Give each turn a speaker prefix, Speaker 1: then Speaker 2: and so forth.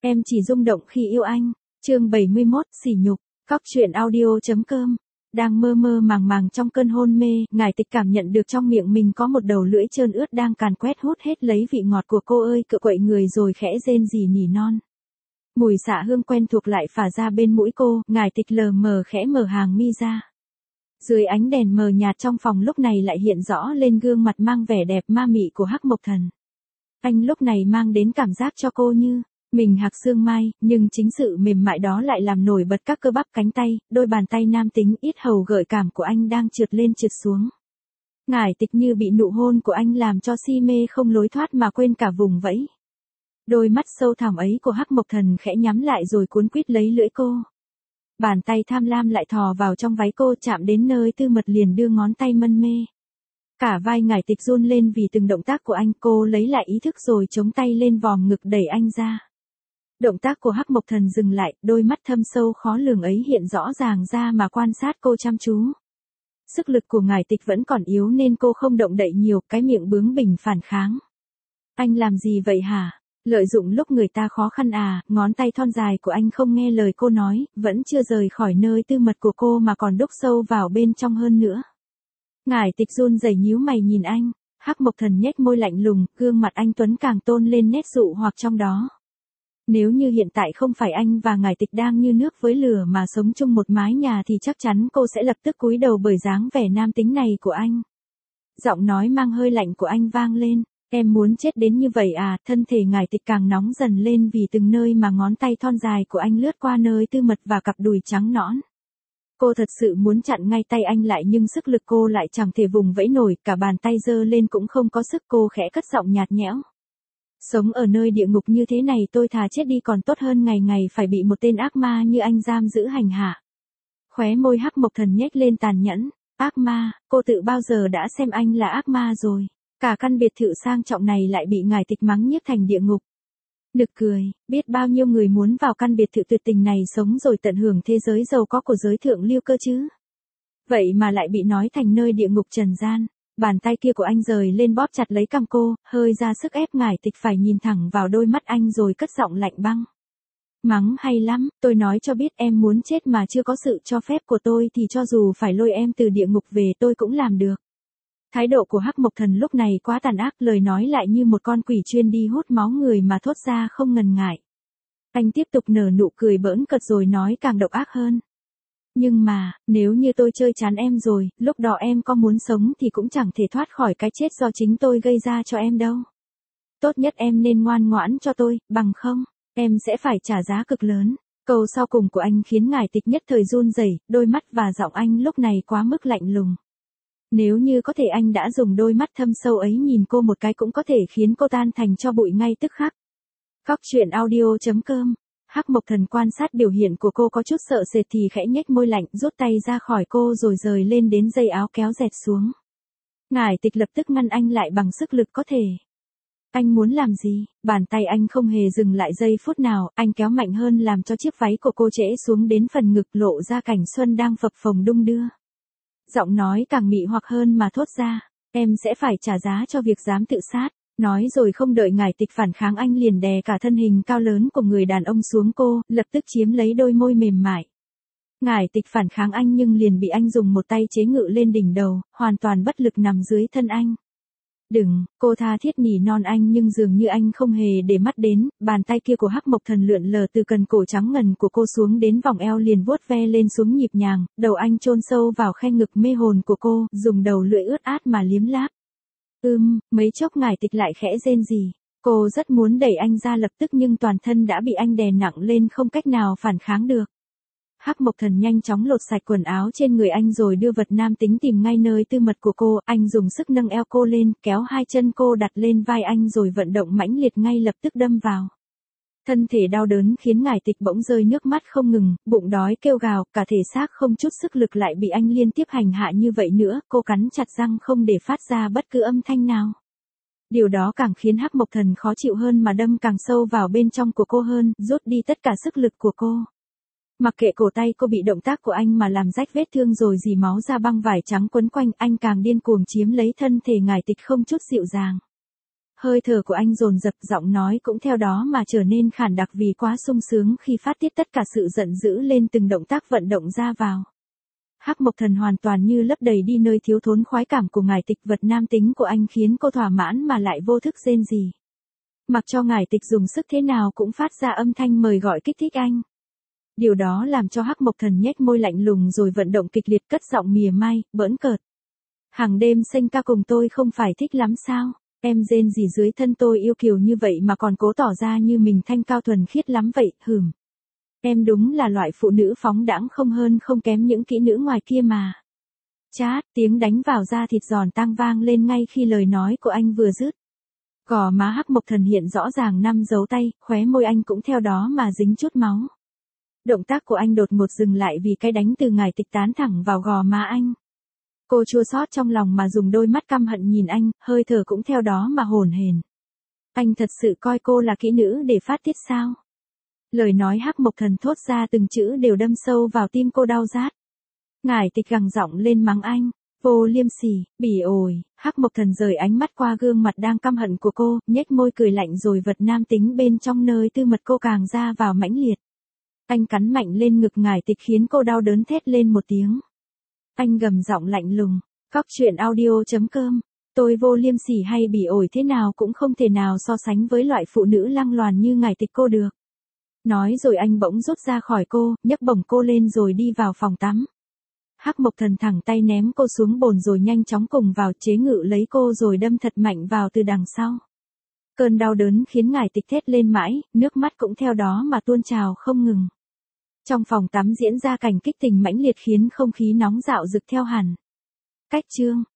Speaker 1: Em chỉ rung động khi yêu anh. Chương 71, sỉ nhục. Cóc truyện audio.com. Đang mơ mơ màng màng trong cơn hôn mê, Ngải Tịch cảm nhận được trong miệng mình có một đầu lưỡi trơn ướt đang càn quét hút hết lấy vị ngọt của cô ơi, cựa quậy người rồi khẽ rên rỉ nỉ non. Mùi xạ hương quen thuộc lại phả ra bên mũi cô, Ngải Tịch lờ mờ khẽ mở hàng mi ra. Dưới ánh đèn mờ nhạt trong phòng lúc này lại hiện rõ lên gương mặt mang vẻ đẹp ma mị của Hắc Mộc Thần. Anh lúc này mang đến cảm giác cho cô như mình hạc xương mai, nhưng chính sự mềm mại đó lại làm nổi bật các cơ bắp cánh tay, đôi bàn tay nam tính ít hầu gợi cảm của anh đang trượt lên trượt xuống. Ngải Tịch như bị nụ hôn của anh làm cho si mê không lối thoát mà quên cả vùng vẫy. Đôi mắt sâu thẳm ấy của Hắc Mộc Thần khẽ nhắm lại rồi cuốn quýt lấy lưỡi cô. Bàn tay tham lam lại thò vào trong váy cô, chạm đến nơi tư mật liền đưa ngón tay mân mê. Cả vai Ngải Tịch run lên vì từng động tác của anh, cô lấy lại ý thức rồi chống tay lên vòm ngực đẩy anh ra. Động tác của Hắc Mộc Thần dừng lại, đôi mắt thâm sâu khó lường ấy hiện rõ ràng ra mà quan sát cô chăm chú. Sức lực của Ngải Tịch vẫn còn yếu nên cô không động đậy nhiều, cái miệng bướng bỉnh phản kháng. Anh làm gì vậy hả? Lợi dụng lúc người ta khó khăn à? Ngón tay thon dài của anh không nghe lời cô nói, vẫn chưa rời khỏi nơi tư mật của cô mà còn đúc sâu vào bên trong hơn nữa. Ngải Tịch run rẩy nhíu mày nhìn anh. Hắc Mộc Thần nhếch môi lạnh lùng, gương mặt anh tuấn càng tôn lên nét dụ hoặc trong đó. Nếu như hiện tại không phải anh và Ngải Tịch đang như nước với lửa mà sống chung một mái nhà thì chắc chắn cô sẽ lập tức cúi đầu bởi dáng vẻ nam tính này của anh. Giọng nói mang hơi lạnh của anh vang lên. Em muốn chết đến như vậy à? Thân thể Ngải Tịch càng nóng dần lên vì từng nơi mà ngón tay thon dài của anh lướt qua nơi tư mật và cặp đùi trắng nõn. Cô thật sự muốn chặn ngay tay anh lại nhưng sức lực cô lại chẳng thể vùng vẫy nổi, cả bàn tay giơ lên cũng không có sức. Cô khẽ cất giọng nhạt nhẽo. Sống ở nơi địa ngục như thế này tôi thà chết đi còn tốt hơn ngày ngày phải bị một tên ác ma như anh giam giữ hành hạ. Khóe môi Hắc Mộc Thần nhếch lên tàn nhẫn. Ác ma? Cô tự bao giờ đã xem anh là ác ma rồi? Cả căn biệt thự sang trọng này lại bị Ngải Tịch mắng nhiếc thành địa ngục. Nực cười, biết bao nhiêu người muốn vào căn biệt thự tuyệt tình này sống rồi tận hưởng thế giới giàu có của giới thượng lưu cơ chứ. Vậy mà lại bị nói thành nơi địa ngục trần gian. Bàn tay kia của anh rời lên bóp chặt lấy cằm cô, hơi ra sức ép Ngải Tịch phải nhìn thẳng vào đôi mắt anh rồi cất giọng lạnh băng. Mắng hay lắm, tôi nói cho biết em muốn chết mà chưa có sự cho phép của tôi thì cho dù phải lôi em từ địa ngục về tôi cũng làm được. Thái độ của Hắc Mộc Thần lúc này quá tàn ác, lời nói lại như một con quỷ chuyên đi hút máu người mà thốt ra không ngần ngại. Anh tiếp tục nở nụ cười bỡn cợt rồi nói càng độc ác hơn. Nhưng mà, nếu như tôi chơi chán em rồi, lúc đó em có muốn sống thì cũng chẳng thể thoát khỏi cái chết do chính tôi gây ra cho em đâu. Tốt nhất em nên ngoan ngoãn cho tôi, bằng không, em sẽ phải trả giá cực lớn. Câu sau cùng của anh khiến Ngải Tịch nhất thời run rẩy, đôi mắt và giọng anh lúc này quá mức lạnh lùng. Nếu như có thể anh đã dùng đôi mắt thâm sâu ấy nhìn cô một cái cũng có thể khiến cô tan thành tro bụi ngay tức khắc. Cóc truyện audio.com. Hắc Mộc Thần quan sát biểu hiện của cô có chút sợ sệt thì khẽ nhếch môi lạnh, rút tay ra khỏi cô rồi rời lên đến dây áo kéo dẹt xuống. Ngải Tịch lập tức ngăn anh lại bằng sức lực có thể. Anh muốn làm gì? Bàn tay anh không hề dừng lại giây phút nào, anh kéo mạnh hơn làm cho chiếc váy của cô trễ xuống đến phần ngực, lộ ra cảnh xuân đang phập phồng đung đưa. Giọng nói càng mị hoặc hơn mà thốt ra, em sẽ phải trả giá cho việc dám tự sát. Nói rồi không đợi Ngải Tịch phản kháng anh liền đè cả thân hình cao lớn của người đàn ông xuống cô, lập tức chiếm lấy đôi môi mềm mại. Ngải Tịch phản kháng anh nhưng liền bị anh dùng một tay chế ngự lên đỉnh đầu, hoàn toàn bất lực nằm dưới thân anh. Đừng, cô tha thiết nỉ non anh nhưng dường như anh không hề để mắt đến, bàn tay kia của Hắc Mộc Thần lượn lờ từ cần cổ trắng ngần của cô xuống đến vòng eo liền vuốt ve lên xuống nhịp nhàng, đầu anh chôn sâu vào khe ngực mê hồn của cô, dùng đầu lưỡi ướt át mà liếm láp. Mấy chốc Ngải Tịch lại khẽ rên rỉ. Cô rất muốn đẩy anh ra lập tức nhưng toàn thân đã bị anh đè nặng lên không cách nào phản kháng được. Hắc Mộc Thần nhanh chóng lột sạch quần áo trên người anh rồi đưa vật nam tính tìm ngay nơi tư mật của cô, anh dùng sức nâng eo cô lên, kéo hai chân cô đặt lên vai anh rồi vận động mãnh liệt ngay lập tức đâm vào. Thân thể đau đớn khiến Ngải Tịch bỗng rơi nước mắt không ngừng, bụng đói kêu gào, cả thể xác không chút sức lực lại bị anh liên tiếp hành hạ như vậy nữa, cô cắn chặt răng không để phát ra bất cứ âm thanh nào. Điều đó càng khiến Hắc Mộc Thần khó chịu hơn mà đâm càng sâu vào bên trong của cô hơn, rút đi tất cả sức lực của cô. Mặc kệ cổ tay cô bị động tác của anh mà làm rách vết thương rồi dì máu ra băng vải trắng quấn quanh, anh càng điên cuồng chiếm lấy thân thể Ngải Tịch không chút dịu dàng. Hơi thở của anh dồn dập, giọng nói cũng theo đó mà trở nên khản đặc vì quá sung sướng khi phát tiết tất cả sự giận dữ lên từng động tác vận động ra vào. Hắc Mộc Thần hoàn toàn như lấp đầy đi nơi thiếu thốn khoái cảm của ngải tịch, vật nam tính của anh khiến cô thỏa mãn mà lại vô thức rên rỉ. Mặc cho ngải tịch dùng sức thế nào cũng phát ra âm thanh mời gọi kích thích anh. Điều đó làm cho Hắc Mộc Thần nhếch môi lạnh lùng rồi vận động kịch liệt, cất giọng mỉa mai, bỡn cợt. Hàng đêm xanh ca cùng tôi không phải thích lắm sao? Em rên rỉ dưới thân tôi yêu kiều như vậy mà còn cố tỏ ra như mình thanh cao thuần khiết lắm vậy, hửm. Em đúng là loại phụ nữ phóng đãng không hơn không kém những kỹ nữ ngoài kia mà. Chát, tiếng đánh vào da thịt giòn tang vang lên ngay khi lời nói của anh vừa dứt. Gò má Hắc Mộc Thần hiện rõ ràng 5 dấu tay, khóe môi anh cũng theo đó mà dính chút máu. Động tác của anh đột ngột dừng lại vì cái đánh từ ngải tịch tán thẳng vào gò má anh. Cô chua xót trong lòng mà dùng đôi mắt căm hận nhìn anh, hơi thở cũng theo đó mà hổn hển. Anh thật sự coi cô là kỹ nữ để phát tiết sao? Lời nói Hắc Mộc Thần thốt ra từng chữ đều đâm sâu vào tim cô đau rát. Ngải tịch gằn giọng lên mắng anh, vô liêm sỉ, bỉ ổi. Hắc Mộc Thần rời ánh mắt qua gương mặt đang căm hận của cô, nhếch môi cười lạnh rồi vật nam tính bên trong nơi tư mật cô càng ra vào mãnh liệt. Anh cắn mạnh lên ngực ngải tịch khiến cô đau đớn thét lên một tiếng. Anh gầm giọng lạnh lùng, cóc truyện audio.com, tôi vô liêm sỉ hay bỉ ổi thế nào cũng không thể nào so sánh với loại phụ nữ lăng loàn như ngải tịch cô được. Nói rồi anh bỗng rút ra khỏi cô, nhấc bổng cô lên rồi đi vào phòng tắm. Hắc Mộc Thần thẳng tay ném cô xuống bồn rồi nhanh chóng cùng vào chế ngự lấy cô rồi đâm thật mạnh vào từ đằng sau. Cơn đau đớn khiến ngải tịch thét lên mãi, nước mắt cũng theo đó mà tuôn trào không ngừng. Trong phòng tắm diễn ra cảnh kích tình mãnh liệt khiến không khí nóng rạo rực theo hẳn. Cách chương